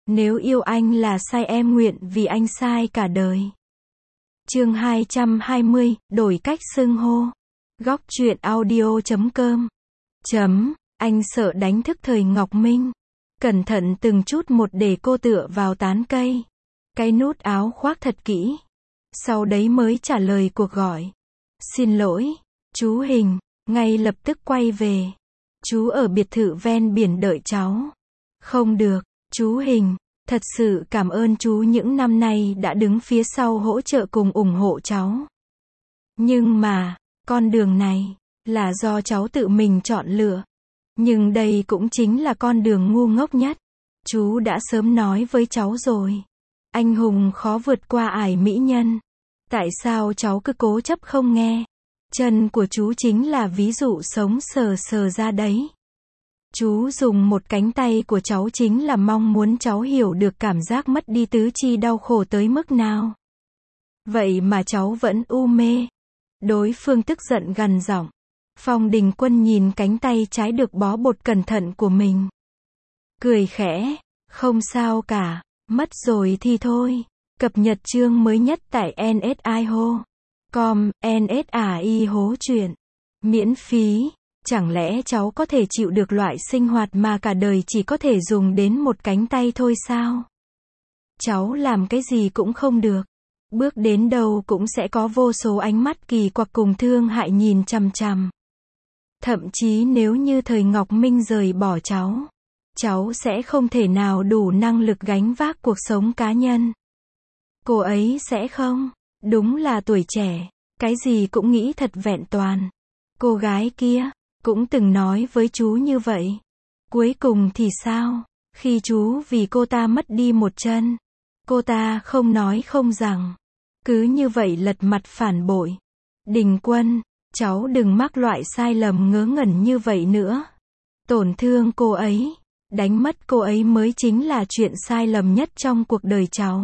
Nếu yêu anh là sai em nguyện vì anh sai cả đời. Chương 220, đổi cách xưng hô. Góc truyện audio.com. Anh sợ đánh thức Thời Ngọc Minh. Cẩn thận từng chút một để cô tựa vào tán cây. Cái nút áo khoác thật kỹ. Sau đấy mới trả lời cuộc gọi. Xin lỗi, chú Hình, ngay lập tức quay về. Chú ở biệt thự ven biển đợi cháu. Không được, chú Hình, thật sự cảm ơn chú những năm nay đã đứng phía sau hỗ trợ cùng ủng hộ cháu. Nhưng mà, con đường này, là do cháu tự mình chọn lựa. Nhưng đây cũng chính là con đường ngu ngốc nhất. Chú đã sớm nói với cháu rồi. Anh hùng khó vượt qua ải mỹ nhân. Tại sao cháu cứ cố chấp không nghe? Chân của chú chính là ví dụ sống sờ sờ ra đấy. Chú dùng một cánh tay của cháu chính là mong muốn cháu hiểu được cảm giác mất đi tứ chi đau khổ tới mức nào. Vậy mà cháu vẫn u mê. Đối phương tức giận gằn giọng. Phong Đình Quân nhìn cánh tay trái được bó bột cẩn thận của mình. Cười khẽ, không sao cả, mất rồi thì thôi. Cập nhật chương mới nhất tại nsiho.com, NSAI hố chuyện. Miễn phí. Chẳng lẽ cháu có thể chịu được loại sinh hoạt mà cả đời chỉ có thể dùng đến một cánh tay thôi sao? Cháu làm cái gì cũng không được. Bước đến đâu cũng sẽ có vô số ánh mắt kỳ quặc cùng thương hại nhìn chằm chằm. Thậm chí nếu như Thời Ngọc Minh rời bỏ cháu sẽ không thể nào đủ năng lực gánh vác cuộc sống cá nhân. Cô ấy sẽ không. Đúng là tuổi trẻ, cái gì cũng nghĩ thật vẹn toàn. Cô gái kia cũng từng nói với chú như vậy. Cuối cùng thì sao? Khi chú vì cô ta mất đi một chân, cô ta không nói không rằng. Cứ như vậy lật mặt phản bội. Đình Quân, cháu đừng mắc loại sai lầm ngớ ngẩn như vậy nữa. Tổn thương cô ấy, đánh mất cô ấy mới chính là chuyện sai lầm nhất trong cuộc đời cháu.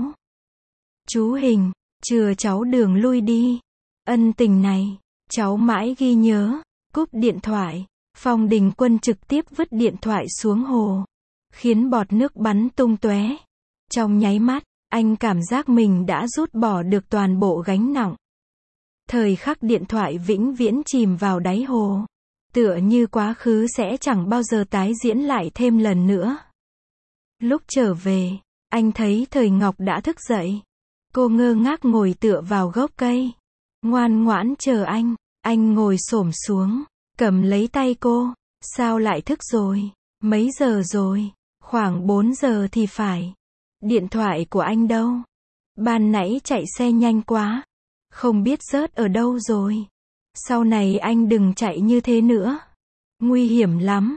Chú Hình, chừa cháu đường lui đi. Ân tình này, cháu mãi ghi nhớ. Cúp điện thoại, Phong Đình Quân trực tiếp vứt điện thoại xuống hồ, khiến bọt nước bắn tung tóe. Trong nháy mắt, anh cảm giác mình đã rút bỏ được toàn bộ gánh nặng. Thời khắc điện thoại vĩnh viễn chìm vào đáy hồ, tựa như quá khứ sẽ chẳng bao giờ tái diễn lại thêm lần nữa. Lúc trở về, anh thấy Thời Ngọc đã thức dậy. Cô ngơ ngác ngồi tựa vào gốc cây, ngoan ngoãn chờ anh. Anh ngồi xổm xuống, cầm lấy tay cô. Sao lại thức rồi? Mấy giờ rồi? Khoảng 4 giờ thì phải. Điện thoại của anh đâu? Ban nãy chạy xe nhanh quá. Không biết rớt ở đâu rồi. Sau này anh đừng chạy như thế nữa. Nguy hiểm lắm.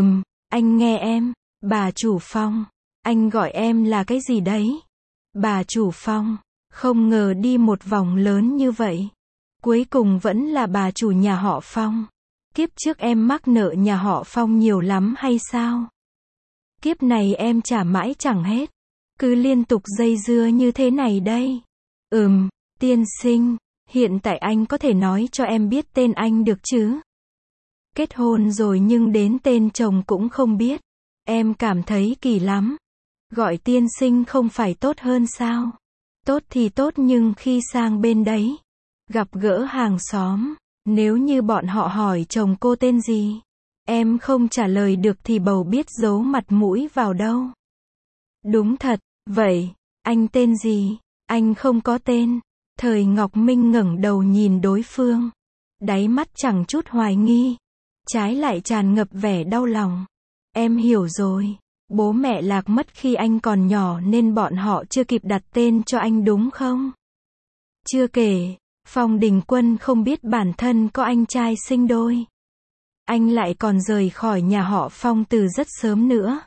Anh nghe em. Bà chủ Phong. Anh gọi em là cái gì đấy? Bà chủ Phong. Không ngờ đi một vòng lớn như vậy. Cuối cùng vẫn là bà chủ nhà họ Phong. Kiếp trước em mắc nợ nhà họ Phong nhiều lắm hay sao? Kiếp này em trả mãi chẳng hết. Cứ liên tục dây dưa như thế này đây. Tiên sinh, hiện tại anh có thể nói cho em biết tên anh được chứ? Kết hôn rồi nhưng đến tên chồng cũng không biết. Em cảm thấy kỳ lắm. Gọi tiên sinh không phải tốt hơn sao? Tốt thì tốt nhưng khi sang bên đấy, gặp gỡ hàng xóm, nếu như bọn họ hỏi chồng cô tên gì, em không trả lời được thì bầu biết giấu mặt mũi vào đâu. Đúng thật, vậy, anh tên gì? Anh không có tên. Thời Ngọc Minh ngẩng đầu nhìn đối phương. Đáy mắt chẳng chút hoài nghi, trái lại tràn ngập vẻ đau lòng. Em hiểu rồi. Bố mẹ lạc mất khi anh còn nhỏ nên bọn họ chưa kịp đặt tên cho anh đúng không? Chưa kể, Phong Đình Quân không biết bản thân có anh trai sinh đôi. Anh lại còn rời khỏi nhà họ Phong từ rất sớm nữa.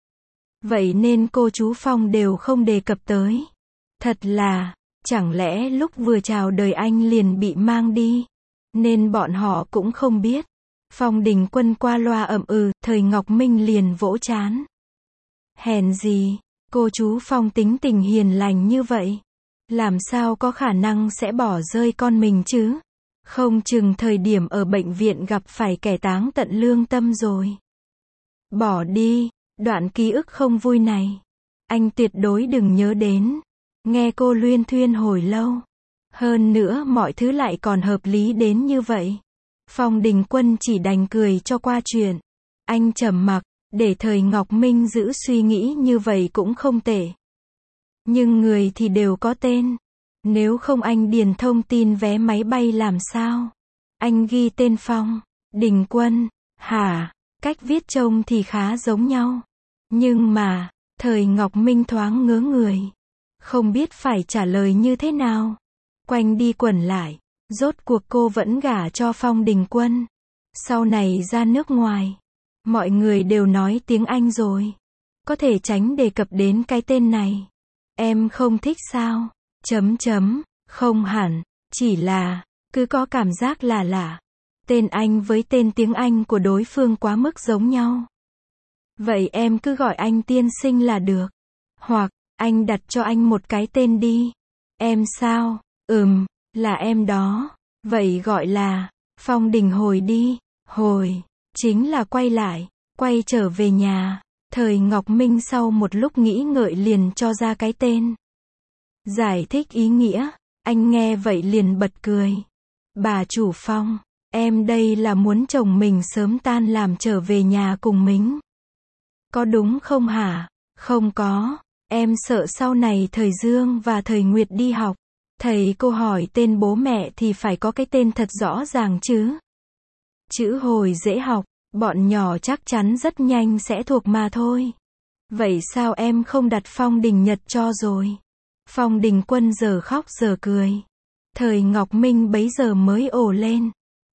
Vậy nên cô chú Phong đều không đề cập tới. Thật là, chẳng lẽ lúc vừa chào đời anh liền bị mang đi, nên bọn họ cũng không biết. Phong Đình Quân qua loa Thời Ngọc Minh liền vỗ trán. Hèn gì, cô chú Phong tính tình hiền lành như vậy. Làm sao có khả năng sẽ bỏ rơi con mình chứ? Không chừng thời điểm ở bệnh viện gặp phải kẻ táng tận lương tâm rồi. Bỏ đi, đoạn ký ức không vui này. Anh tuyệt đối đừng nhớ đến. Nghe cô luyên thuyên hồi lâu. Hơn nữa mọi thứ lại còn hợp lý đến như vậy. Phong Đình Quân chỉ đành cười cho qua chuyện. Anh trầm mặc, để thời Ngọc Minh giữ suy nghĩ như vậy cũng không tệ. Nhưng người thì đều có tên. Nếu không anh điền thông tin vé máy bay làm sao? Anh ghi tên Phong Đình Quân, hả? Cách viết trông thì khá giống nhau. Nhưng mà, thời Ngọc Minh thoáng ngớ người. Không biết phải trả lời như thế nào. Quanh đi quẩn lại, rốt cuộc cô vẫn gả cho Phong Đình Quân. Sau này ra nước ngoài, mọi người đều nói tiếng Anh rồi. Có thể tránh đề cập đến cái tên này. Em không thích sao? Không hẳn, chỉ là, cứ có cảm giác là lạ. Tên anh với tên tiếng Anh của đối phương quá mức giống nhau. Vậy em cứ gọi anh tiên sinh là được. Hoặc, anh đặt cho anh một cái tên đi. Em sao? Là em đó. Vậy gọi là, Phong Đình Hồi đi. Hồi, chính là quay lại, quay trở về nhà. Thời Ngọc Minh sau một lúc nghĩ ngợi liền cho ra cái tên. Giải thích ý nghĩa, anh nghe vậy liền bật cười. Bà chủ Phong, em đây là muốn chồng mình sớm tan làm trở về nhà cùng mình. Có đúng không hả? Không có, em sợ sau này thời Dương và thời Nguyệt đi học. Thầy cô hỏi tên bố mẹ thì phải có cái tên thật rõ ràng chứ. Chữ Hồi dễ học, bọn nhỏ chắc chắn rất nhanh sẽ thuộc mà thôi. Vậy sao em không đặt Phong Đình Nhật cho rồi? Phong Đình Quân giờ khóc giờ cười. Thời Ngọc Minh bấy giờ mới ồ lên.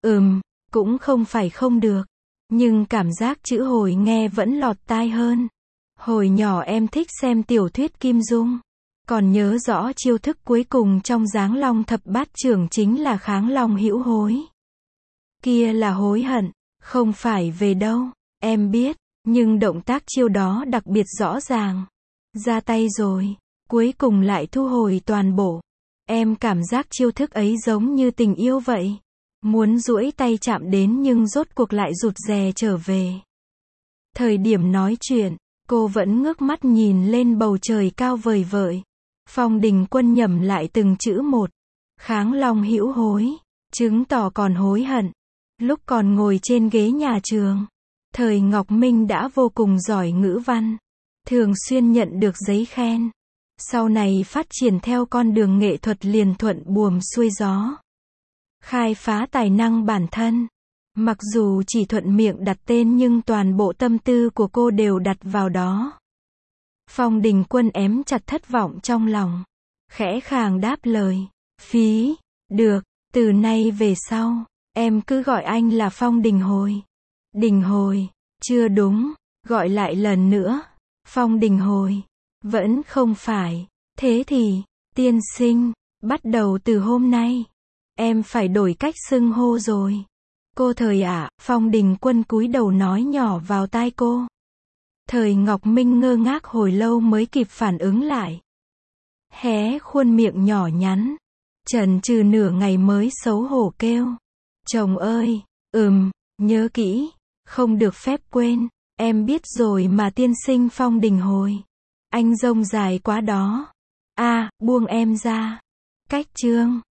Cũng không phải không được. Nhưng cảm giác chữ Hồi nghe vẫn lọt tai hơn. Hồi nhỏ em thích xem tiểu thuyết Kim Dung. Còn nhớ rõ chiêu thức cuối cùng trong Giáng Long Thập Bát Trưởng chính là kháng long hữu hối. Kia là hối hận, không phải về đâu, em biết, nhưng động tác chiêu đó đặc biệt rõ ràng. Ra tay rồi, cuối cùng lại thu hồi toàn bộ. Em cảm giác chiêu thức ấy giống như tình yêu vậy. Muốn duỗi tay chạm đến nhưng rốt cuộc lại rụt rè trở về. Thời điểm nói chuyện, cô vẫn ngước mắt nhìn lên bầu trời cao vời vợi. Phong Đình Quân nhẩm lại từng chữ một. Kháng long hữu hối, chứng tỏ còn hối hận. Lúc còn ngồi trên ghế nhà trường, thời Ngọc Minh đã vô cùng giỏi ngữ văn. Thường xuyên nhận được giấy khen. Sau này phát triển theo con đường nghệ thuật liền thuận buồm xuôi gió. Khai phá tài năng bản thân. Mặc dù chỉ thuận miệng đặt tên nhưng toàn bộ tâm tư của cô đều đặt vào đó. Phong Đình Quân ém chặt thất vọng trong lòng. Khẽ khàng đáp lời. Được, từ nay về sau, em cứ gọi anh là Phong Đình Hồi. Đình Hồi, chưa đúng, gọi lại lần nữa. Phong Đình Hồi, vẫn không phải. Thế thì, tiên sinh, bắt đầu từ hôm nay, em phải đổi cách xưng hô rồi. Cô thời ạ, Phong Đình Quân cúi đầu nói nhỏ vào tai cô. Thời Ngọc Minh ngơ ngác hồi lâu mới kịp phản ứng lại. Hé khuôn miệng nhỏ nhắn. Chần chừ nửa ngày mới xấu hổ kêu. Chồng ơi, nhớ kỹ, không được phép quên. Em biết rồi mà tiên sinh Phong Đình Hồi. Anh rông dài quá đó. Buông em ra. Cách chương